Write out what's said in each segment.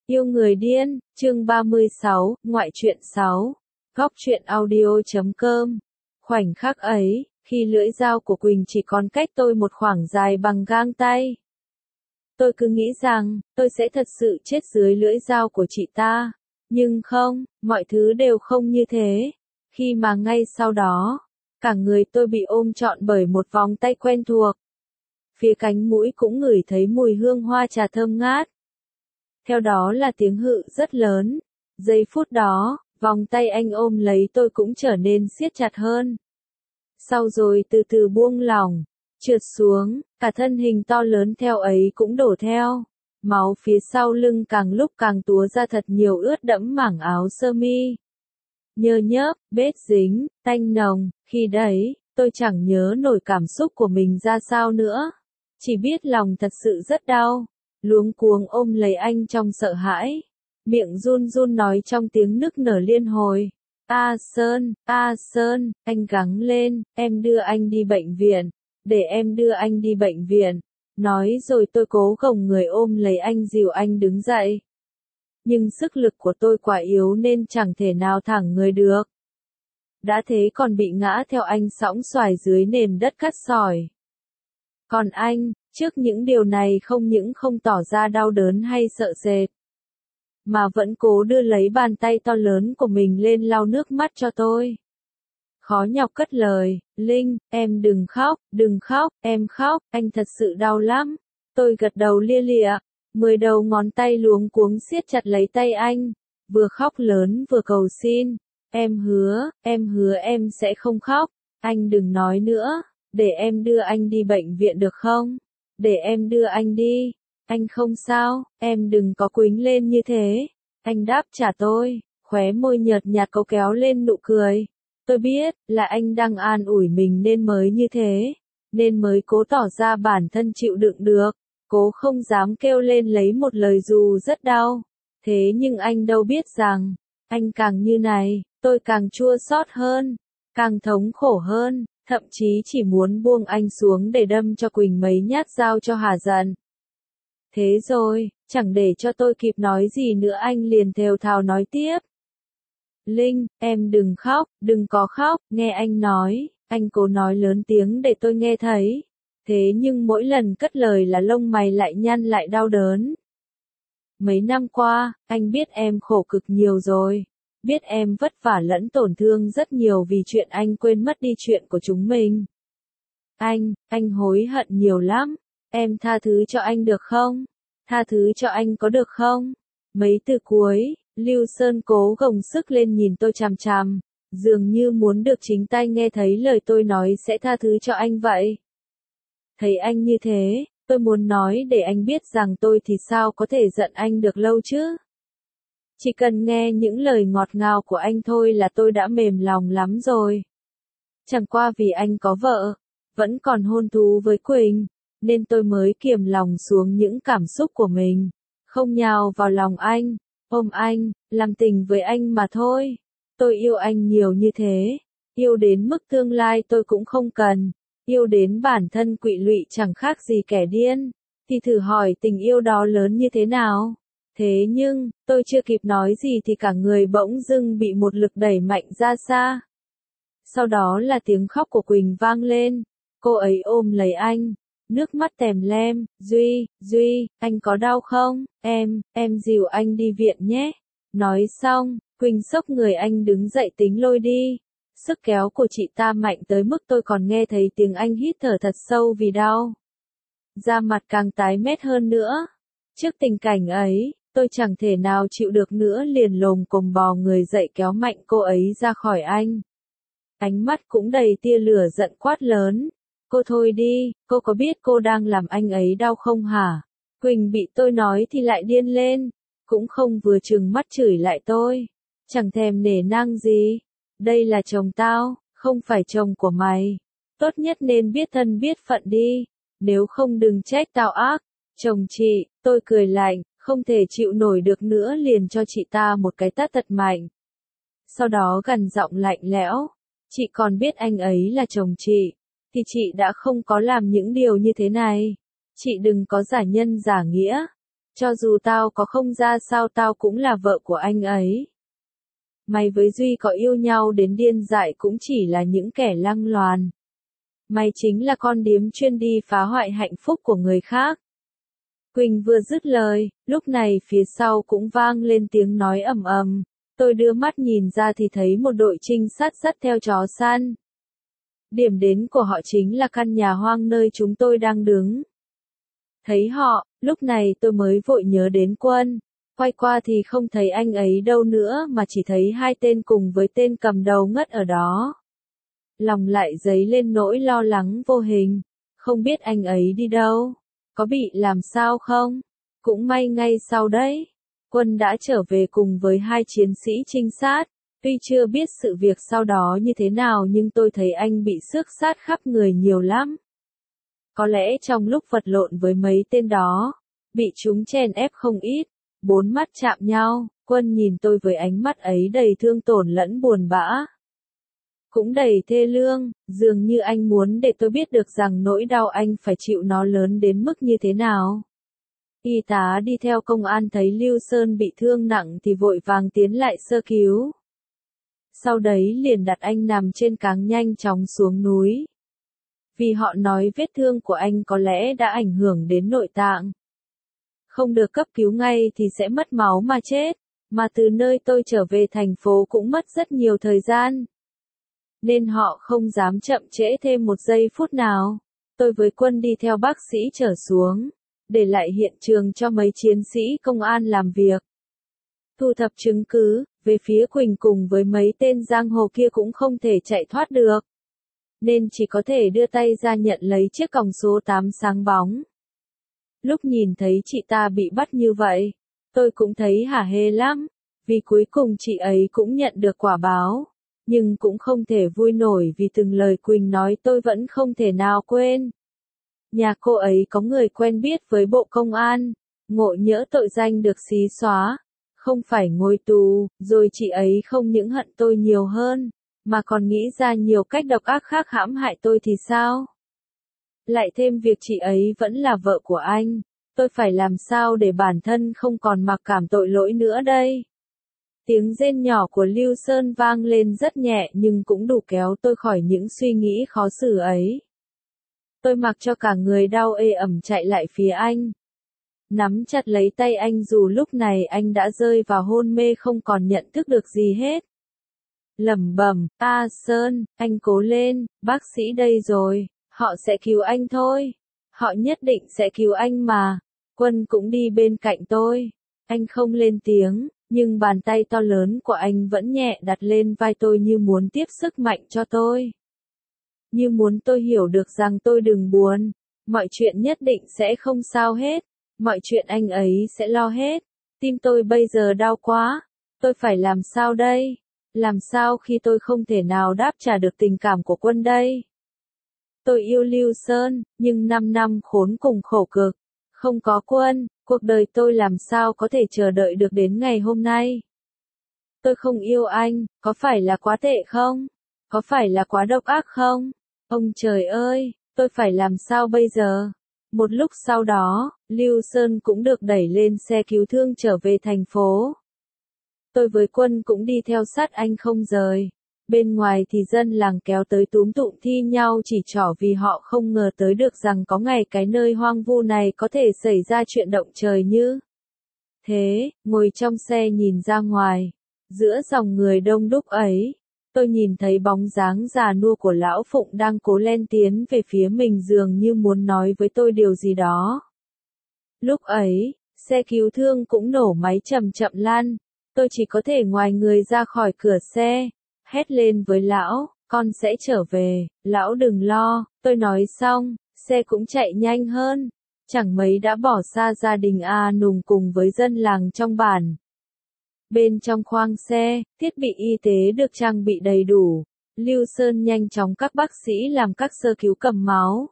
Yêu người điên, chương 36, ngoại truyện 6. Góc truyện audio.com. Khoảnh khắc ấy, khi lưỡi dao của Quỳnh chỉ còn cách tôi một khoảng dài bằng gang tay. Tôi cứ nghĩ rằng, tôi sẽ thật sự chết dưới lưỡi dao của chị ta. Nhưng không, mọi thứ đều không như thế. Khi mà ngay sau đó, cả người tôi bị ôm trọn bởi một vòng tay quen thuộc. Phía cánh mũi cũng ngửi thấy mùi hương hoa trà thơm ngát. Theo đó là tiếng hự rất lớn. Giây phút đó, vòng tay anh ôm lấy tôi cũng trở nên siết chặt hơn. Sau rồi từ từ buông lỏng, trượt xuống, cả thân hình to lớn theo ấy cũng đổ theo. Máu phía sau lưng càng lúc càng túa ra thật nhiều, ướt đẫm mảng áo sơ mi. Nhơ nhớp, bết dính, tanh nồng, khi đấy, tôi chẳng nhớ nổi cảm xúc của mình ra sao nữa. Chỉ biết lòng thật sự rất đau. Luống cuống ôm lấy anh trong sợ hãi. Miệng run run nói trong tiếng nức nở liên hồi. A Sơn, anh gắng lên, em đưa anh đi bệnh viện. Để em đưa anh đi bệnh viện. Nói rồi tôi cố gồng người ôm lấy anh dìu anh đứng dậy. Nhưng sức lực của tôi quá yếu nên chẳng thể nào thẳng người được. Đã thế còn bị ngã theo anh sõng xoài dưới nền đất cát sỏi. Còn anh, trước những điều này không những không tỏ ra đau đớn hay sợ sệt, mà vẫn cố đưa lấy bàn tay to lớn của mình lên lau nước mắt cho tôi. Khó nhọc cất lời, Linh, em đừng khóc, em khóc, anh thật sự đau lắm. Tôi gật đầu lia lịa, 10 đầu ngón tay luống cuống siết chặt lấy tay anh, vừa khóc lớn vừa cầu xin. Em hứa em sẽ không khóc, anh đừng nói nữa, để em đưa anh đi bệnh viện được không? Để em đưa anh đi, anh không sao, em đừng có quýnh lên như thế. Anh đáp trả tôi, khóe môi nhợt nhạt cấu kéo lên nụ cười. Tôi biết, là anh đang an ủi mình nên mới như thế, nên mới cố tỏ ra bản thân chịu đựng được, cố không dám kêu lên lấy một lời dù rất đau. Thế nhưng anh đâu biết rằng, anh càng như này, tôi càng chua xót hơn, càng thống khổ hơn. Thậm chí chỉ muốn buông anh xuống để đâm cho Quỳnh mấy nhát dao cho hả giận. Thế rồi, chẳng để cho tôi kịp nói gì nữa anh liền thều thào nói tiếp. Linh, em đừng khóc, đừng có khóc, nghe anh nói, anh cố nói lớn tiếng để tôi nghe thấy. Thế nhưng mỗi lần cất lời là lông mày lại nhăn lại đau đớn. Mấy năm qua, anh biết em khổ cực nhiều rồi. Biết em vất vả lẫn tổn thương rất nhiều vì chuyện anh quên mất đi chuyện của chúng mình. Anh hối hận nhiều lắm. Em tha thứ cho anh được không? Tha thứ cho anh có được không? Mấy từ cuối, Lưu Sơn cố gồng sức lên nhìn tôi chằm chằm, dường như muốn được chính tai nghe thấy lời tôi nói sẽ tha thứ cho anh vậy. Thấy anh như thế, tôi muốn nói để anh biết rằng tôi thì sao có thể giận anh được lâu chứ? Chỉ cần nghe những lời ngọt ngào của anh thôi là tôi đã mềm lòng lắm rồi. Chẳng qua vì anh có vợ, vẫn còn hôn thú với Quỳnh, nên tôi mới kiềm lòng xuống những cảm xúc của mình, không nhào vào lòng anh, ôm anh, làm tình với anh mà thôi. Tôi yêu anh nhiều như thế, yêu đến mức tương lai tôi cũng không cần, yêu đến bản thân quỵ lụy chẳng khác gì kẻ điên, thì thử hỏi tình yêu đó lớn như thế nào? Thế nhưng, tôi chưa kịp nói gì thì cả người bỗng dưng bị một lực đẩy mạnh ra xa. Sau đó là tiếng khóc của Quỳnh vang lên, cô ấy ôm lấy anh, nước mắt tèm lem, Duy, anh có đau không? Em dìu anh đi viện nhé. Nói xong, Quỳnh xốc người anh đứng dậy tính lôi đi. Sức kéo của chị ta mạnh tới mức tôi còn nghe thấy tiếng anh hít thở thật sâu vì đau. Da mặt càng tái mét hơn nữa. Trước tình cảnh ấy, tôi chẳng thể nào chịu được nữa liền lồm cồm bò người dậy kéo mạnh cô ấy ra khỏi anh. Ánh mắt cũng đầy tia lửa giận quát lớn. Cô thôi đi, cô có biết cô đang làm anh ấy đau không hả? Quỳnh bị tôi nói thì lại điên lên, cũng không vừa trừng mắt chửi lại tôi. Chẳng thèm nể nang gì. Đây là chồng tao, không phải chồng của mày. Tốt nhất nên biết thân biết phận đi, nếu không đừng trách tao ác. Chồng chị, tôi cười lạnh, không thể chịu nổi được nữa liền cho chị ta một cái tát thật mạnh. Sau đó gằn giọng lạnh lẽo, chị còn biết anh ấy là chồng chị, thì chị đã không có làm những điều như thế này. Chị đừng có giả nhân giả nghĩa. Cho dù tao có không ra sao tao cũng là vợ của anh ấy. Mày với Duy có yêu nhau đến điên dại cũng chỉ là những kẻ lăng loàn. Mày chính là con điếm chuyên đi phá hoại hạnh phúc của người khác. Quỳnh vừa dứt lời, lúc này phía sau cũng vang lên tiếng nói ầm ầm. Tôi đưa mắt nhìn ra thì thấy một đội trinh sát dắt theo chó săn. Điểm đến của họ chính là căn nhà hoang nơi chúng tôi đang đứng. Thấy họ, lúc này tôi mới vội nhớ đến Quân. Quay qua thì không thấy anh ấy đâu nữa mà chỉ thấy hai tên cùng với tên cầm đầu ngất ở đó. Lòng lại dấy lên nỗi lo lắng vô hình. Không biết anh ấy đi đâu. Có bị làm sao không? Cũng may ngay sau đấy. Quân đã trở về cùng với hai chiến sĩ trinh sát. Tuy chưa biết sự việc sau đó như thế nào nhưng tôi thấy anh bị xước sát khắp người nhiều lắm. Có lẽ trong lúc vật lộn với mấy tên đó, bị chúng chèn ép không ít, bốn mắt chạm nhau, Quân nhìn tôi với ánh mắt ấy đầy thương tổn lẫn buồn bã. Cũng đầy thê lương, dường như anh muốn để tôi biết được rằng nỗi đau anh phải chịu nó lớn đến mức như thế nào. Y tá đi theo công an thấy Lưu Sơn bị thương nặng thì vội vàng tiến lại sơ cứu. Sau đấy liền đặt anh nằm trên cáng nhanh chóng xuống núi. Vì họ nói vết thương của anh có lẽ đã ảnh hưởng đến nội tạng. Không được cấp cứu ngay thì sẽ mất máu mà chết, mà từ nơi tôi trở về thành phố cũng mất rất nhiều thời gian. Nên họ không dám chậm trễ thêm một giây phút nào. Tôi với Quân đi theo bác sĩ trở xuống, để lại hiện trường cho mấy chiến sĩ công an làm việc. Thu thập chứng cứ, về phía Quỳnh cùng với mấy tên giang hồ kia cũng không thể chạy thoát được. Nên chỉ có thể đưa tay ra nhận lấy chiếc còng số 8 sáng bóng. Lúc nhìn thấy chị ta bị bắt như vậy, tôi cũng thấy hả hê lắm, vì cuối cùng chị ấy cũng nhận được quả báo. Nhưng cũng không thể vui nổi vì từng lời Quỳnh nói tôi vẫn không thể nào quên. Nhà cô ấy có người quen biết với bộ công an, ngộ nhỡ tội danh được xí xóa, không phải ngồi tù, rồi chị ấy không những hận tôi nhiều hơn, mà còn nghĩ ra nhiều cách độc ác khác hãm hại tôi thì sao? Lại thêm việc chị ấy vẫn là vợ của anh, tôi phải làm sao để bản thân không còn mặc cảm tội lỗi nữa đây? Tiếng rên nhỏ của Lưu Sơn vang lên rất nhẹ nhưng cũng đủ kéo tôi khỏi những suy nghĩ khó xử ấy. Tôi mặc cho cả người đau ê ẩm chạy lại phía anh. Nắm chặt lấy tay anh dù lúc này anh đã rơi vào hôn mê không còn nhận thức được gì hết. Lẩm bẩm, Sơn, anh cố lên, bác sĩ đây rồi, họ sẽ cứu anh thôi. Họ nhất định sẽ cứu anh mà. Quân cũng đi bên cạnh tôi. Anh không lên tiếng, nhưng bàn tay to lớn của anh vẫn nhẹ đặt lên vai tôi như muốn tiếp sức mạnh cho tôi. Như muốn tôi hiểu được rằng tôi đừng buồn, mọi chuyện nhất định sẽ không sao hết, mọi chuyện anh ấy sẽ lo hết. Tim tôi bây giờ đau quá, tôi phải làm sao đây? Làm sao khi tôi không thể nào đáp trả được tình cảm của Quân đây? Tôi yêu Lưu Sơn, nhưng 5 năm khốn cùng khổ cực, không có Quân, cuộc đời tôi làm sao có thể chờ đợi được đến ngày hôm nay? Tôi không yêu anh, có phải là quá tệ không? Có phải là quá độc ác không? Ông trời ơi, tôi phải làm sao bây giờ? Một lúc sau đó, Lưu Sơn cũng được đẩy lên xe cứu thương trở về thành phố. Tôi với Quân cũng đi theo sát anh không rời. Bên ngoài thì dân làng kéo tới túm tụm thi nhau chỉ trỏ vì họ không ngờ tới được rằng có ngày cái nơi hoang vu này có thể xảy ra chuyện động trời như thế. Ngồi trong xe nhìn ra ngoài, giữa dòng người đông đúc ấy, tôi nhìn thấy bóng dáng già nua của lão Phụng đang cố len tiến về phía mình dường như muốn nói với tôi điều gì đó. Lúc ấy, xe cứu thương cũng nổ máy chậm chậm lăn, tôi chỉ có thể ngoài người ra khỏi cửa xe, hét lên với lão, con sẽ trở về, lão đừng lo, tôi nói xong, xe cũng chạy nhanh hơn, chẳng mấy đã bỏ xa gia đình A Nùng cùng với dân làng trong bản. Bên trong khoang xe, thiết bị y tế được trang bị đầy đủ. Lưu Sơn nhanh chóng các bác sĩ làm các sơ cứu cầm máu,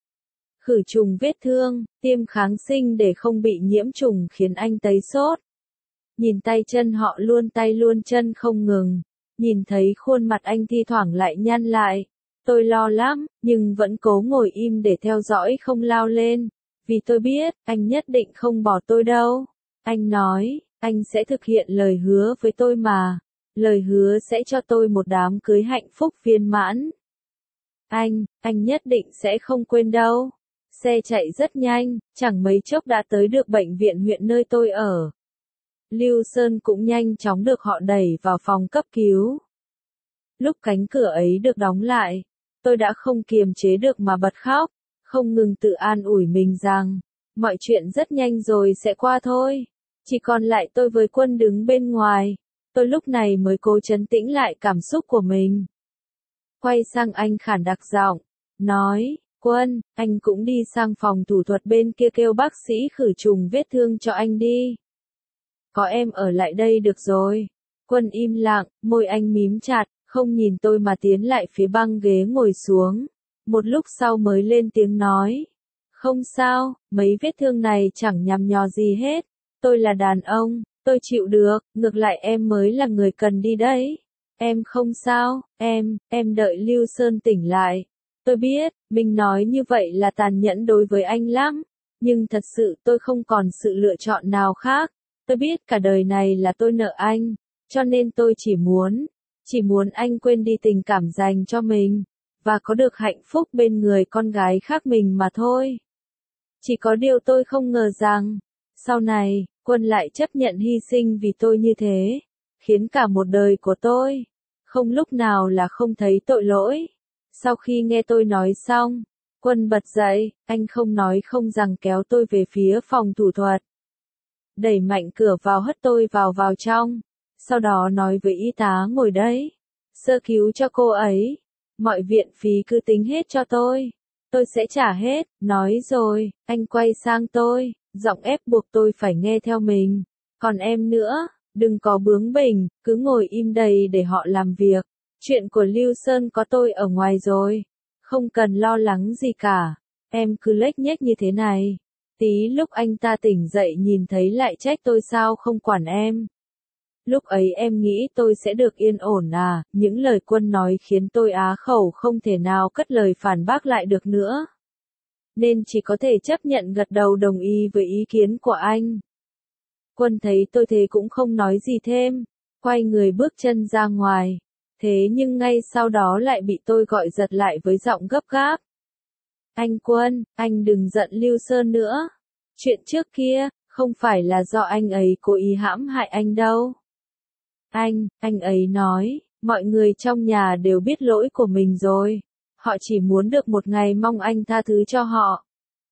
khử trùng vết thương, tiêm kháng sinh để không bị nhiễm trùng khiến anh tấy sốt. Nhìn tay chân họ luôn tay luôn chân không ngừng. Nhìn thấy khuôn mặt anh thi thoảng lại nhăn lại. Tôi lo lắm, nhưng vẫn cố ngồi im để theo dõi không lao lên. Vì tôi biết, anh nhất định không bỏ tôi đâu. Anh nói, anh sẽ thực hiện lời hứa với tôi mà. Lời hứa sẽ cho tôi một đám cưới hạnh phúc viên mãn. Anh nhất định sẽ không quên đâu. Xe chạy rất nhanh, chẳng mấy chốc đã tới được bệnh viện huyện nơi tôi ở. Lưu Sơn cũng nhanh chóng được họ đẩy vào phòng cấp cứu. Lúc cánh cửa ấy được đóng lại, tôi đã không kiềm chế được mà bật khóc, không ngừng tự an ủi mình rằng, mọi chuyện rất nhanh rồi sẽ qua thôi. Chỉ còn lại tôi với Quân đứng bên ngoài, tôi lúc này mới cố trấn tĩnh lại cảm xúc của mình. Quay sang anh khản đặc giọng, nói, Quân, anh cũng đi sang phòng thủ thuật bên kia kêu bác sĩ khử trùng vết thương cho anh đi. Có em ở lại đây được rồi. Quân im lặng, môi anh mím chặt, không nhìn tôi mà tiến lại phía băng ghế ngồi xuống. Một lúc sau mới lên tiếng nói. Không sao, mấy vết thương này chẳng nhằm nhò gì hết. Tôi là đàn ông, tôi chịu được, ngược lại em mới là người cần đi đấy. Em không sao, em đợi Lưu Sơn tỉnh lại. Tôi biết, mình nói như vậy là tàn nhẫn đối với anh lắm. Nhưng thật sự tôi không còn sự lựa chọn nào khác. Tôi biết cả đời này là tôi nợ anh. Cho nên tôi chỉ muốn anh quên đi tình cảm dành cho mình. Và có được hạnh phúc bên người con gái khác mình mà thôi. Chỉ có điều tôi không ngờ rằng, sau này, Quân lại chấp nhận hy sinh vì tôi như thế. Khiến cả một đời của tôi, không lúc nào là không thấy tội lỗi. Sau khi nghe tôi nói xong, Quân bật dậy, anh không nói không rằng kéo tôi về phía phòng thủ thuật. Đẩy mạnh cửa vào hất tôi vào trong. Sau đó nói với y tá ngồi đấy. Sơ cứu cho cô ấy. Mọi viện phí cứ tính hết cho tôi. Tôi sẽ trả hết. Nói rồi, anh quay sang tôi, giọng ép buộc tôi phải nghe theo mình. Còn em nữa, đừng có bướng bỉnh, cứ ngồi im đây để họ làm việc. Chuyện của Lưu Sơn có tôi ở ngoài rồi. Không cần lo lắng gì cả. Em cứ lếch nhếch như thế này. Tí lúc anh ta tỉnh dậy nhìn thấy lại trách tôi sao không quản em. Lúc ấy em nghĩ tôi sẽ được yên ổn à, những lời Quân nói khiến tôi á khẩu không thể nào cất lời phản bác lại được nữa. Nên chỉ có thể chấp nhận gật đầu đồng ý với ý kiến của anh. Quân thấy tôi thế cũng không nói gì thêm, quay người bước chân ra ngoài. Thế nhưng ngay sau đó lại bị tôi gọi giật lại với giọng gấp gáp. Anh Quân, anh đừng giận Lưu Sơn nữa. Chuyện trước kia, không phải là do anh ấy cố ý hãm hại anh đâu. Anh ấy nói, mọi người trong nhà đều biết lỗi của mình rồi. Họ chỉ muốn được một ngày mong anh tha thứ cho họ.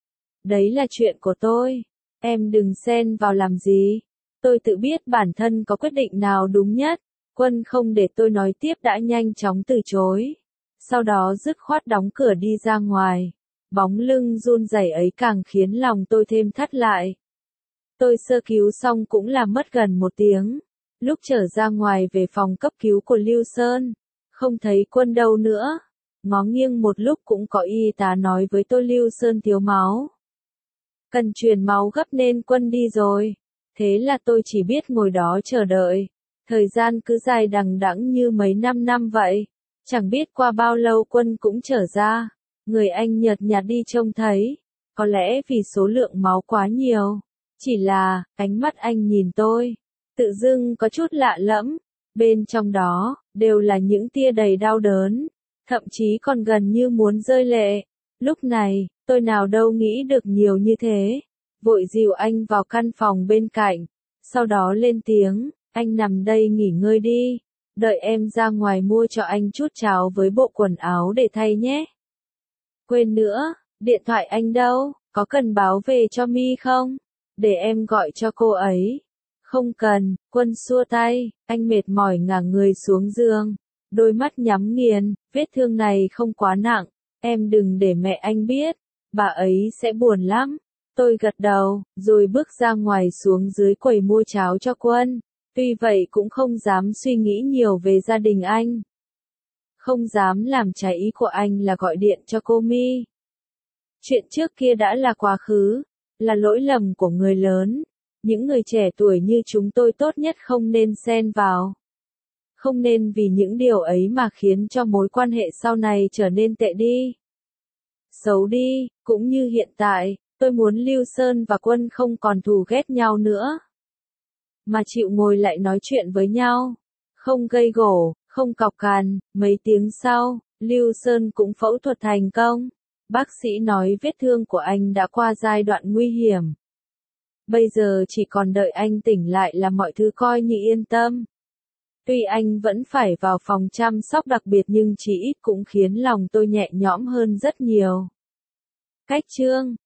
Đấy là chuyện của tôi. Em đừng xen vào làm gì. Tôi tự biết bản thân có quyết định nào đúng nhất. Quân không để tôi nói tiếp đã nhanh chóng từ chối. Sau đó dứt khoát đóng cửa đi ra ngoài. Bóng lưng run rẩy ấy càng khiến lòng tôi thêm thắt lại. Tôi sơ cứu xong cũng là mất gần 1 tiếng. Lúc trở ra ngoài về phòng cấp cứu của Lưu Sơn, không thấy Quân đâu nữa. Ngó nghiêng một lúc cũng có y tá nói với tôi Lưu Sơn thiếu máu. Cần truyền máu gấp nên Quân đi rồi. Thế là tôi chỉ biết ngồi đó chờ đợi. Thời gian cứ dài đằng đẵng như mấy năm vậy. Chẳng biết qua bao lâu Quân cũng trở ra. Người anh nhợt nhạt đi trông thấy. Có lẽ vì số lượng máu quá nhiều. Chỉ là, ánh mắt anh nhìn tôi. Tự dưng có chút lạ lẫm. Bên trong đó, đều là những tia đầy đau đớn. Thậm chí còn gần như muốn rơi lệ. Lúc này, tôi nào đâu nghĩ được nhiều như thế. Vội dìu anh vào căn phòng bên cạnh. Sau đó lên tiếng, anh nằm đây nghỉ ngơi đi. Đợi em ra ngoài mua cho anh chút cháo với bộ quần áo để thay nhé. Quên nữa, điện thoại anh đâu, có cần báo về cho My không? Để em gọi cho cô ấy. Không cần, Quân xua tay, anh mệt mỏi ngả người xuống giường. Đôi mắt nhắm nghiền, vết thương này không quá nặng. Em đừng để mẹ anh biết, bà ấy sẽ buồn lắm. Tôi gật đầu, rồi bước ra ngoài xuống dưới quầy mua cháo cho Quân. Tuy vậy cũng không dám suy nghĩ nhiều về gia đình anh. Không dám làm trái ý của anh là gọi điện cho cô My. Chuyện trước kia đã là quá khứ, là lỗi lầm của người lớn. Những người trẻ tuổi như chúng tôi tốt nhất không nên xen vào. Không nên vì những điều ấy mà khiến cho mối quan hệ sau này trở nên tệ đi. Xấu đi, cũng như hiện tại, Tôi muốn Lưu Sơn và Quân không còn thù ghét nhau nữa, mà chịu ngồi lại nói chuyện với nhau, không gây gổ, không cọc cằn. Mấy tiếng sau, Lưu Sơn cũng phẫu thuật thành công. Bác sĩ nói vết thương của anh đã qua giai đoạn nguy hiểm. Bây giờ chỉ còn đợi anh tỉnh lại là mọi thứ coi như yên tâm. Tuy anh vẫn phải vào phòng chăm sóc đặc biệt nhưng chỉ ít cũng khiến lòng tôi nhẹ nhõm hơn rất nhiều. Cách chương